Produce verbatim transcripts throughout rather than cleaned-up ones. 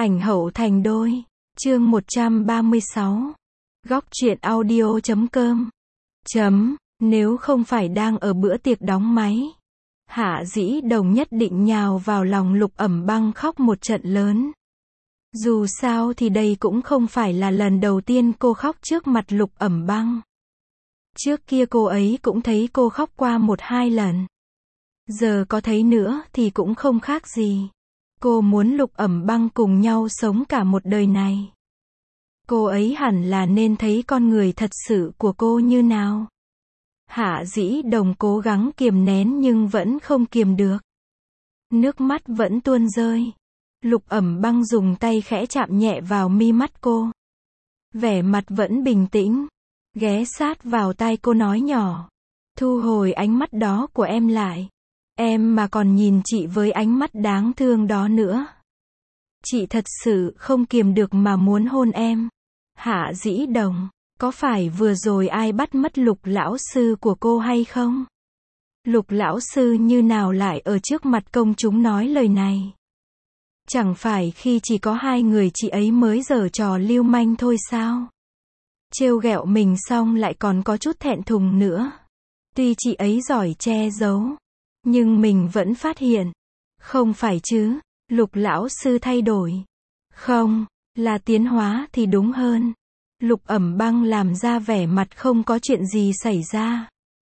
Ảnh hậu thành đôi. Chương một trăm ba mươi sáu. Góc truyện audio chấm com. Chấm, nếu không phải đang ở bữa tiệc đóng máy, Hạ Dĩ Đồng nhất định nhào vào lòng Lục Ẩm Băng khóc một trận lớn. Dù sao thì đây cũng không phải là lần đầu tiên cô khóc trước mặt Lục Ẩm Băng. Trước kia cô ấy cũng thấy cô khóc qua một hai lần. Giờ có thấy nữa thì cũng không khác gì. Cô muốn Lục Ẩm Băng cùng nhau sống cả một đời này. Cô ấy hẳn là nên thấy con người thật sự của cô như nào. Hạ Dĩ Đồng cố gắng kiềm nén nhưng vẫn không kiềm được. Nước mắt vẫn tuôn rơi. Lục Ẩm Băng dùng tay khẽ chạm nhẹ vào mi mắt cô. Vẻ mặt vẫn bình tĩnh. Ghé sát vào tai cô nói nhỏ. Thu hồi ánh mắt đó của em lại. Em mà còn nhìn chị với ánh mắt đáng thương đó nữa. Chị thật sự không kiềm được mà muốn hôn em. Hạ Dĩ Đồng, có phải vừa rồi ai bắt mất Lục lão sư của cô hay không? Lục lão sư như nào lại ở trước mặt công chúng nói lời này? Chẳng phải khi chỉ có hai người chị ấy mới giở trò lưu manh thôi sao? Trêu ghẹo mình xong lại còn có chút thẹn thùng nữa. Tuy chị ấy giỏi che giấu, nhưng mình vẫn phát hiện. Không phải chứ, Lục lão sư thay đổi. Không, là tiến hóa thì đúng hơn. Lục Ẩm Băng làm ra vẻ mặt không có chuyện gì xảy ra.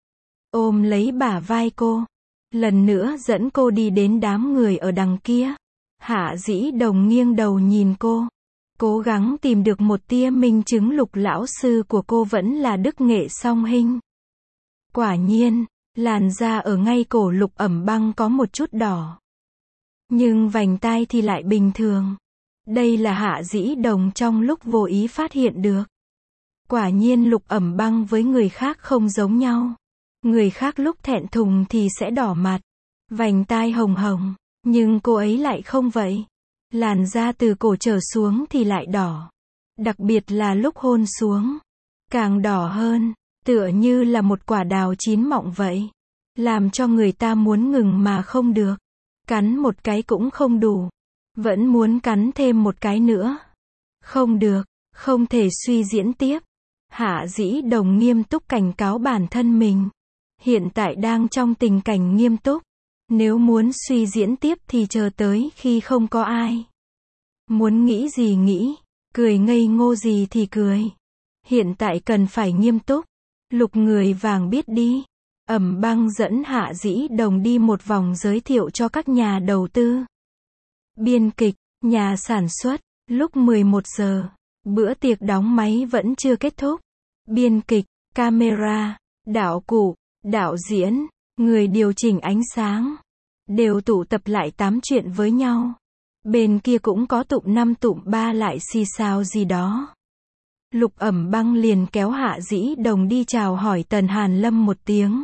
Ôm lấy bả vai cô. Lần nữa dẫn cô đi đến đám người ở đằng kia. Hạ Dĩ Đồng nghiêng đầu nhìn cô. Cố gắng tìm được một tia minh chứng Lục lão sư của cô vẫn là đức nghệ song hình. Quả nhiên, làn da ở ngay cổ Lục Ẩm Băng có một chút đỏ. Nhưng vành tai thì lại bình thường. Đây là Hạ Dĩ Đồng trong lúc vô ý phát hiện được. Quả nhiên Lục Ẩm Băng với người khác không giống nhau. Người khác lúc thẹn thùng thì sẽ đỏ mặt, vành tai hồng hồng, nhưng cô ấy lại không vậy. Làn da từ cổ trở xuống thì lại đỏ. Đặc biệt là lúc hôn xuống, càng đỏ hơn, tựa như là một quả đào chín mọng vậy. Làm cho người ta muốn ngừng mà không được. Cắn một cái cũng không đủ. Vẫn muốn cắn thêm một cái nữa. Không được, không thể suy diễn tiếp. Hạ Dĩ Đồng nghiêm túc cảnh cáo bản thân mình. Hiện tại đang trong tình cảnh nghiêm túc. Nếu muốn suy diễn tiếp thì chờ tới khi không có ai. Muốn nghĩ gì nghĩ, cười ngây ngô gì thì cười. Hiện tại cần phải nghiêm túc. Lục người vàng biết đi. Ẩm Băng dẫn Hạ Dĩ Đồng đi một vòng giới thiệu cho các nhà đầu tư, biên kịch, nhà sản xuất. Lúc mười một giờ, bữa tiệc đóng máy vẫn chưa kết thúc. Biên kịch, camera, đạo cụ, đạo diễn, người điều chỉnh ánh sáng đều tụ tập lại tám chuyện với nhau. Bên kia cũng có tụm năm tụm ba lại xì xào gì đó. Lục Ẩm Băng liền kéo Hạ Dĩ Đồng đi chào hỏi Tần Hàn Lâm một tiếng.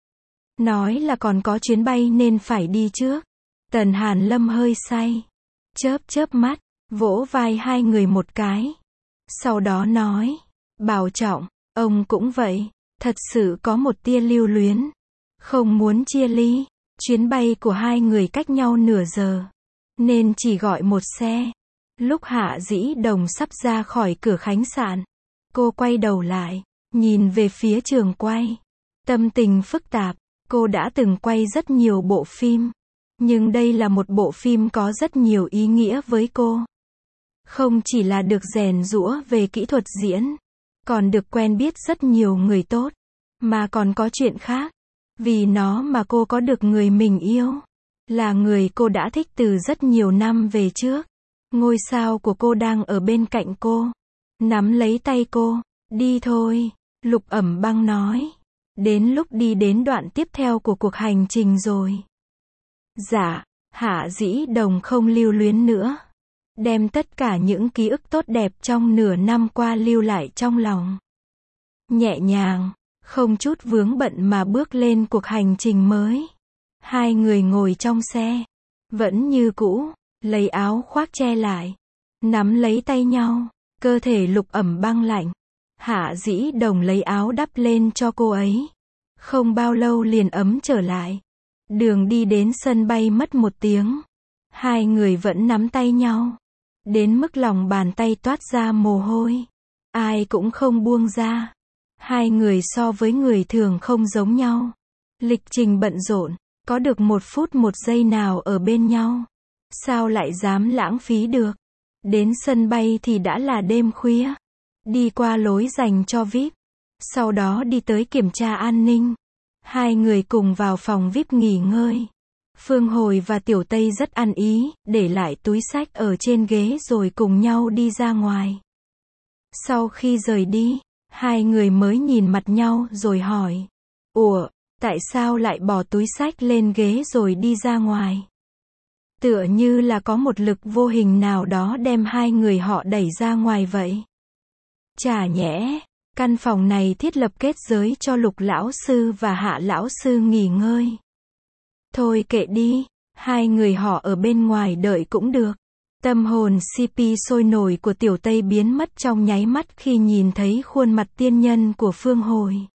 Nói là còn có chuyến bay nên phải đi trước. Tần Hàn Lâm hơi say. Chớp chớp mắt, vỗ vai hai người một cái. Sau đó nói, bảo trọng, ông cũng vậy. Thật sự có một tia lưu luyến. Không muốn chia ly. Chuyến bay của hai người cách nhau nửa giờ. Nên chỉ gọi một xe. Lúc Hạ Dĩ Đồng sắp ra khỏi cửa khách sạn, cô quay đầu lại, nhìn về phía trường quay. Tâm tình phức tạp. Cô đã từng quay rất nhiều bộ phim. Nhưng đây là một bộ phim có rất nhiều ý nghĩa với cô. Không chỉ là được rèn giũa về kỹ thuật diễn, còn được quen biết rất nhiều người tốt. Mà còn có chuyện khác. Vì nó mà cô có được người mình yêu. Là người cô đã thích từ rất nhiều năm về trước. Ngôi sao của cô đang ở bên cạnh cô. Nắm lấy tay cô. Đi thôi, Lục Ẩm Băng nói. Đến lúc đi đến đoạn tiếp theo của cuộc hành trình rồi. Dạ, Hạ Dĩ Đồng không lưu luyến nữa. Đem tất cả những ký ức tốt đẹp trong nửa năm qua lưu lại trong lòng. Nhẹ nhàng, không chút vướng bận mà bước lên cuộc hành trình mới. Hai người ngồi trong xe. Vẫn như cũ, lấy áo khoác che lại. Nắm lấy tay nhau, cơ thể Lục Ẩm Băng lạnh. Hạ Dĩ Đồng lấy áo đắp lên cho cô ấy. Không bao lâu liền ấm trở lại. Đường đi đến sân bay mất một tiếng. Hai người vẫn nắm tay nhau. đến mức lòng bàn tay toát ra mồ hôi. Ai cũng không buông ra. Hai người so với người thường không giống nhau. Lịch trình bận rộn, có được một phút một giây nào ở bên nhau. Sao lại dám lãng phí được? Đến sân bay thì đã là đêm khuya. Đi qua lối dành cho vi ai pi. Sau đó đi tới kiểm tra an ninh. Hai người cùng vào phòng vi ai pi nghỉ ngơi. Phương Hồi và Tiểu Tây rất ăn ý, để lại túi xách ở trên ghế rồi cùng nhau đi ra ngoài. Sau khi rời đi, hai người mới nhìn mặt nhau rồi hỏi. Ủa, tại sao lại bỏ túi xách lên ghế rồi đi ra ngoài? Tựa như là có một lực vô hình nào đó đem hai người họ đẩy ra ngoài vậy. Chả nhẽ, căn phòng này thiết lập kết giới cho Lục lão sư và Hạ lão sư nghỉ ngơi. Thôi kệ đi, hai người họ ở bên ngoài đợi cũng được. Tâm hồn xê pê sôi nổi của Tiểu Tây biến mất trong nháy mắt khi nhìn thấy khuôn mặt tiên nhân của Phương Hồi.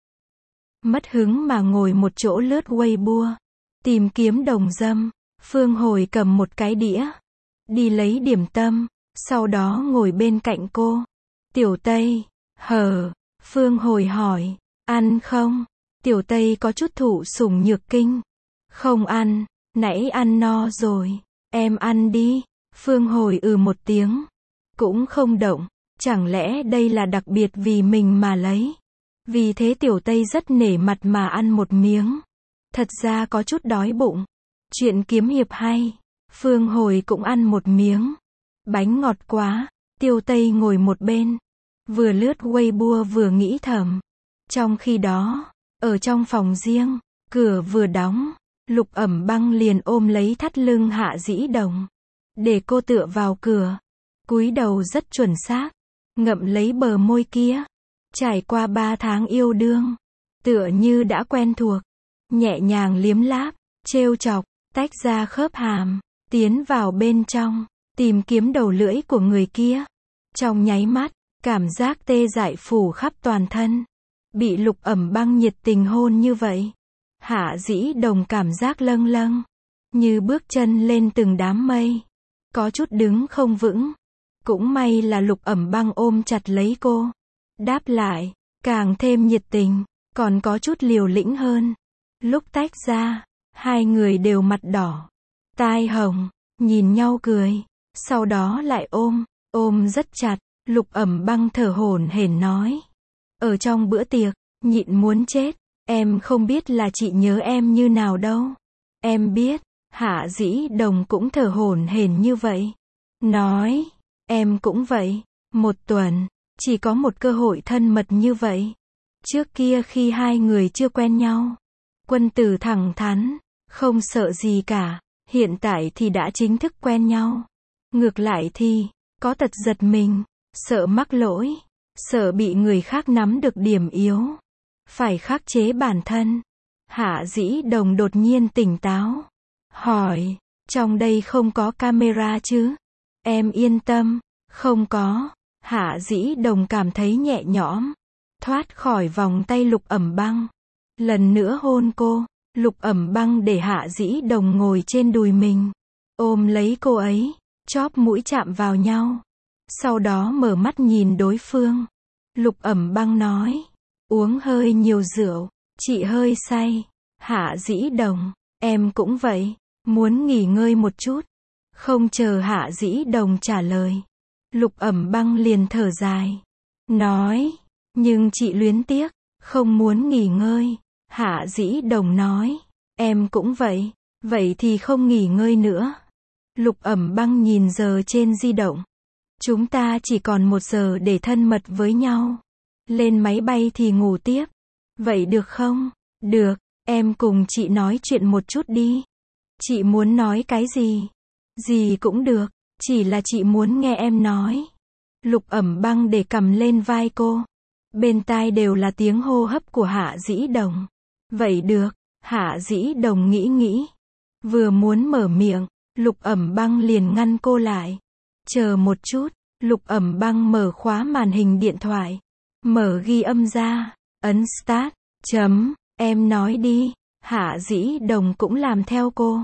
Mất hứng mà ngồi một chỗ lướt Weibo, tìm kiếm đồng dâm. Phương Hồi cầm một cái đĩa, đi lấy điểm tâm, sau đó ngồi bên cạnh cô. Tiểu Tây, hờ, Phương Hồi hỏi, ăn không? Tiểu Tây có chút thụ sủng nhược kinh. Không ăn, nãy ăn no rồi, em ăn đi. Phương Hồi ừ một tiếng, cũng không động, chẳng lẽ đây là đặc biệt vì mình mà lấy. Vì thế Tiểu Tây rất nể mặt mà ăn một miếng. Thật ra có chút đói bụng. Chuyện kiếm hiệp hay. Phương Hồi cũng ăn một miếng. Bánh ngọt quá. Tiểu Tây ngồi một bên, vừa lướt Weibo vừa nghĩ thầm. Trong khi đó, ở trong phòng riêng, cửa vừa đóng, Lục Ẩm Băng liền ôm lấy thắt lưng Hạ Dĩ Đồng, để cô tựa vào cửa, cúi đầu rất chuẩn xác, ngậm lấy bờ môi kia. Trải qua ba tháng yêu đương, tựa như đã quen thuộc, nhẹ nhàng liếm láp, trêu chọc, tách ra khớp hàm, tiến vào bên trong, tìm kiếm đầu lưỡi của người kia. Trong nháy mắt, cảm giác tê dại phủ khắp toàn thân. Bị Lục Ẩm Băng nhiệt tình hôn như vậy, Hạ Dĩ Đồng cảm giác lâng lâng, như bước chân lên từng đám mây, có chút đứng không vững. Cũng may là Lục Ẩm Băng ôm chặt lấy cô, đáp lại, càng thêm nhiệt tình, còn có chút liều lĩnh hơn. Lúc tách ra, hai người đều mặt đỏ, tai hồng, nhìn nhau cười, sau đó lại ôm, ôm rất chặt. Lục Ẩm Băng thở hổn hển nói, ở trong bữa tiệc, nhịn muốn chết, em không biết là chị nhớ em như nào đâu. Em biết. Hạ Dĩ Đồng cũng thở hổn hển như vậy, nói, em cũng vậy. Một tuần, chỉ có một cơ hội thân mật như vậy. Trước kia khi hai người chưa quen nhau, Quân Tử thẳng thắn, không sợ gì cả. Hiện tại thì đã chính thức quen nhau. Ngược lại thì, có tật giật mình, sợ mắc lỗi, sợ bị người khác nắm được điểm yếu, phải khắc chế bản thân. Hạ Dĩ Đồng đột nhiên tỉnh táo, hỏi, trong đây không có camera chứ? Em yên tâm, không có. Hạ Dĩ Đồng cảm thấy nhẹ nhõm, thoát khỏi vòng tay Lục Ẩm Băng. Lần nữa hôn cô. Lục Ẩm Băng để Hạ Dĩ Đồng ngồi trên đùi mình, ôm lấy cô ấy, chóp mũi chạm vào nhau. Sau đó mở mắt nhìn đối phương. Lục Ẩm Băng nói, uống hơi nhiều rượu, chị hơi say. Hạ Dĩ Đồng, em cũng vậy, muốn nghỉ ngơi một chút. Không chờ Hạ Dĩ Đồng trả lời, Lục Ẩm Băng liền thở dài, nói, nhưng chị luyến tiếc, không muốn nghỉ ngơi. Hạ Dĩ Đồng nói, em cũng vậy, vậy thì không nghỉ ngơi nữa. Lục Ẩm Băng nhìn giờ trên di động, chúng ta chỉ còn một giờ để thân mật với nhau. Lên máy bay thì ngủ tiếp. Vậy được không? Được, em cùng chị nói chuyện một chút đi. Chị muốn nói cái gì? Gì cũng được, chỉ là chị muốn nghe em nói. Lục Ẩm Băng để cầm lên vai cô. Bên tai đều là tiếng hô hấp của Hạ Dĩ Đồng. Vậy được. Hạ Dĩ Đồng nghĩ nghĩ, vừa muốn mở miệng, Lục Ẩm Băng liền ngăn cô lại. Chờ một chút. Lục Ẩm Băng mở khóa màn hình điện thoại, mở ghi âm ra, ấn start. Chấm, em nói đi. Hạ Dĩ Đồng cũng làm theo cô.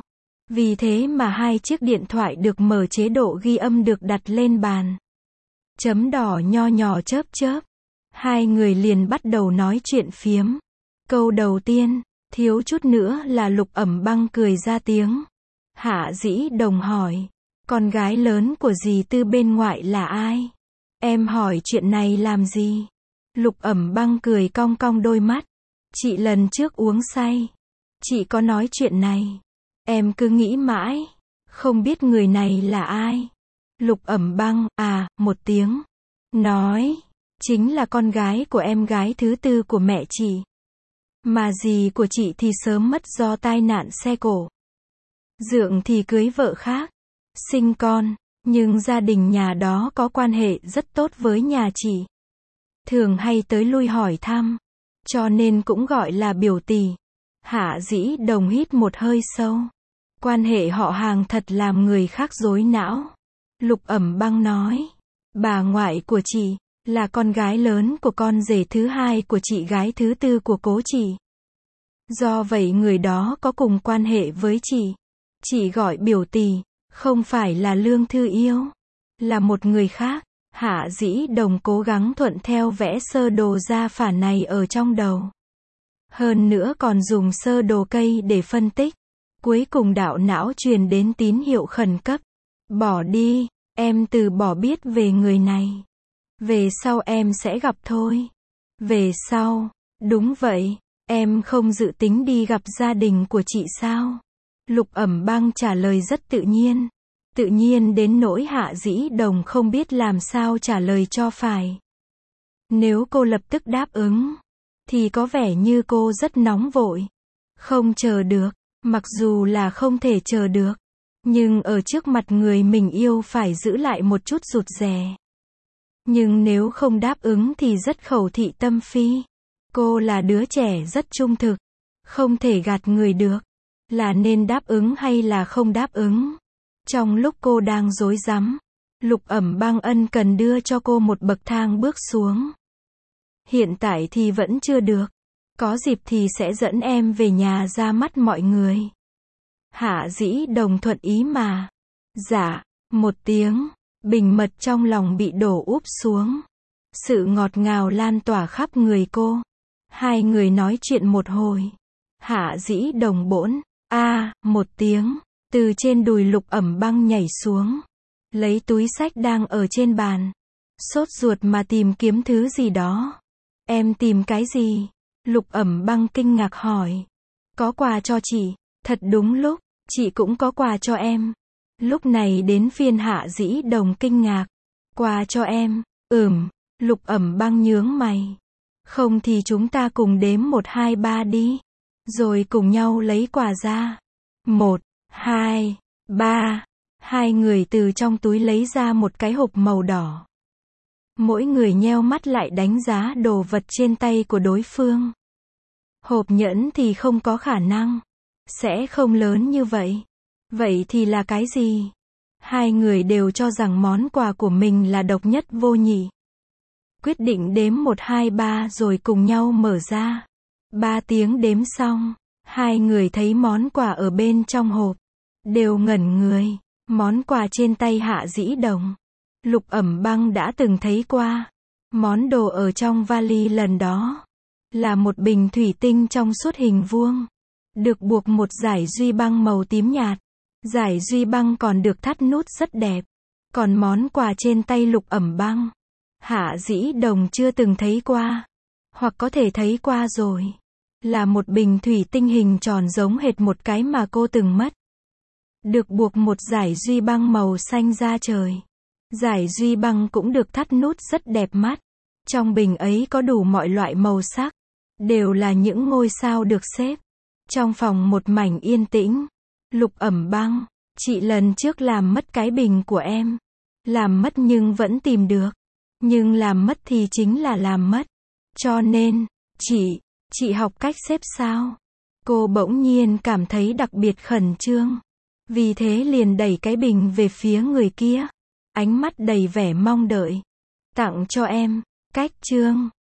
Vì thế mà hai chiếc điện thoại được mở chế độ ghi âm được đặt lên bàn. Chấm đỏ nho nhỏ chớp chớp. Hai người liền bắt đầu nói chuyện phiếm. Câu đầu tiên, thiếu chút nữa là Lục Ẩm Băng cười ra tiếng. Hạ Dĩ Đồng hỏi, con gái lớn của dì Tư bên ngoại là ai? Em hỏi chuyện này làm gì? Lục Ẩm Băng cười cong cong đôi mắt. Chị lần trước uống say. Chị có nói chuyện này. Em cứ nghĩ mãi. Không biết người này là ai. Lục Ẩm Băng, à, một tiếng. Nói, chính là con gái của em gái thứ tư của mẹ chị. Mà dì của chị thì sớm mất do tai nạn xe cộ. Dượng thì cưới vợ khác. Sinh con. Nhưng gia đình nhà đó có quan hệ rất tốt với nhà chị. Thường hay tới lui hỏi thăm. Cho nên cũng gọi là biểu tỷ. Hạ Dĩ Đồng hít một hơi sâu. Quan hệ họ hàng thật làm người khác rối não. Lục Ẩm Băng nói. Bà ngoại của chị, là con gái lớn của con rể thứ hai của chị gái thứ tư của cố chị. Do vậy người đó có cùng quan hệ với chị. Chị gọi biểu tỷ, không phải là Lương Thư Yêu. Là một người khác. Hạ Dĩ Đồng cố gắng thuận theo vẽ sơ đồ gia phả này ở trong đầu. Hơn nữa còn dùng sơ đồ cây để phân tích. Cuối cùng đạo não truyền đến tín hiệu khẩn cấp. Bỏ đi, em từ bỏ biết về người này. Về sau em sẽ gặp thôi. Về sau, đúng vậy, em không dự tính đi gặp gia đình của chị sao? Lục Ẩm Băng trả lời rất tự nhiên. Tự nhiên đến nỗi Hạ Dĩ Đồng không biết làm sao trả lời cho phải. Nếu cô lập tức đáp ứng, thì có vẻ như cô rất nóng vội. Không chờ được, mặc dù là không thể chờ được. Nhưng ở trước mặt người mình yêu phải giữ lại một chút rụt rè. Nhưng nếu không đáp ứng thì rất khẩu thị tâm phi. Cô là đứa trẻ rất trung thực. Không thể gạt người được. Là nên đáp ứng hay là không đáp ứng. Trong lúc cô đang rối rắm, Lục Ẩm Băng ân cần đưa cho cô một bậc thang bước xuống. Hiện tại thì vẫn chưa được. Có dịp thì sẽ dẫn em về nhà ra mắt mọi người. Hạ Dĩ Đồng thuận ý mà. Dạ, một tiếng, bình mật trong lòng bị đổ úp xuống. Sự ngọt ngào lan tỏa khắp người cô. Hai người nói chuyện một hồi. Hạ Dĩ Đồng bỗng, a, một tiếng, từ trên đùi Lục Ẩm Băng nhảy xuống. Lấy túi xách đang ở trên bàn. Sốt ruột mà tìm kiếm thứ gì đó. Em tìm cái gì? Lục Ẩm Băng kinh ngạc hỏi. Có quà cho chị. Thật đúng lúc, chị cũng có quà cho em. Lúc này đến phiên Hạ Dĩ Đồng kinh ngạc. Quà cho em, ừm, Lục Ẩm Băng nhướng mày. Không thì chúng ta cùng đếm một hai ba đi. Rồi cùng nhau lấy quà ra. Một, hai, ba. Hai người từ trong túi lấy ra một cái hộp màu đỏ. Mỗi người nheo mắt lại đánh giá đồ vật trên tay của đối phương. Hộp nhẫn thì không có khả năng. Sẽ không lớn như vậy. Vậy thì là cái gì? Hai người đều cho rằng món quà của mình là độc nhất vô nhị. Quyết định đếm một hai ba rồi cùng nhau mở ra. Ba tiếng đếm xong, hai người thấy món quà ở bên trong hộp. Đều ngẩn người. Món quà trên tay Hạ Dĩ Đồng. Lục Ẩm Băng đã từng thấy qua. Món đồ ở trong vali lần đó. Là một bình thủy tinh trong suốt hình vuông. Được buộc một dải duy băng màu tím nhạt. Dải duy băng còn được thắt nút rất đẹp. Còn món quà trên tay Lục Ẩm Băng, Hạ Dĩ Đồng chưa từng thấy qua. Hoặc có thể thấy qua rồi. Là một bình thủy tinh hình tròn giống hệt một cái mà cô từng mất. Được buộc một dải duy băng màu xanh da trời. Dải duy băng cũng được thắt nút rất đẹp mắt. Trong bình ấy có đủ mọi loại màu sắc. Đều là những ngôi sao được xếp. Trong phòng một mảnh yên tĩnh. Lục Ẩm Băng, chị lần trước làm mất cái bình của em. Làm mất nhưng vẫn tìm được. Nhưng làm mất thì chính là làm mất. Cho nên, chị, chị học cách xếp sao? Cô bỗng nhiên cảm thấy đặc biệt khẩn trương. Vì thế liền đẩy cái bình về phía người kia. Ánh mắt đầy vẻ mong đợi. Tặng cho em, cách chương.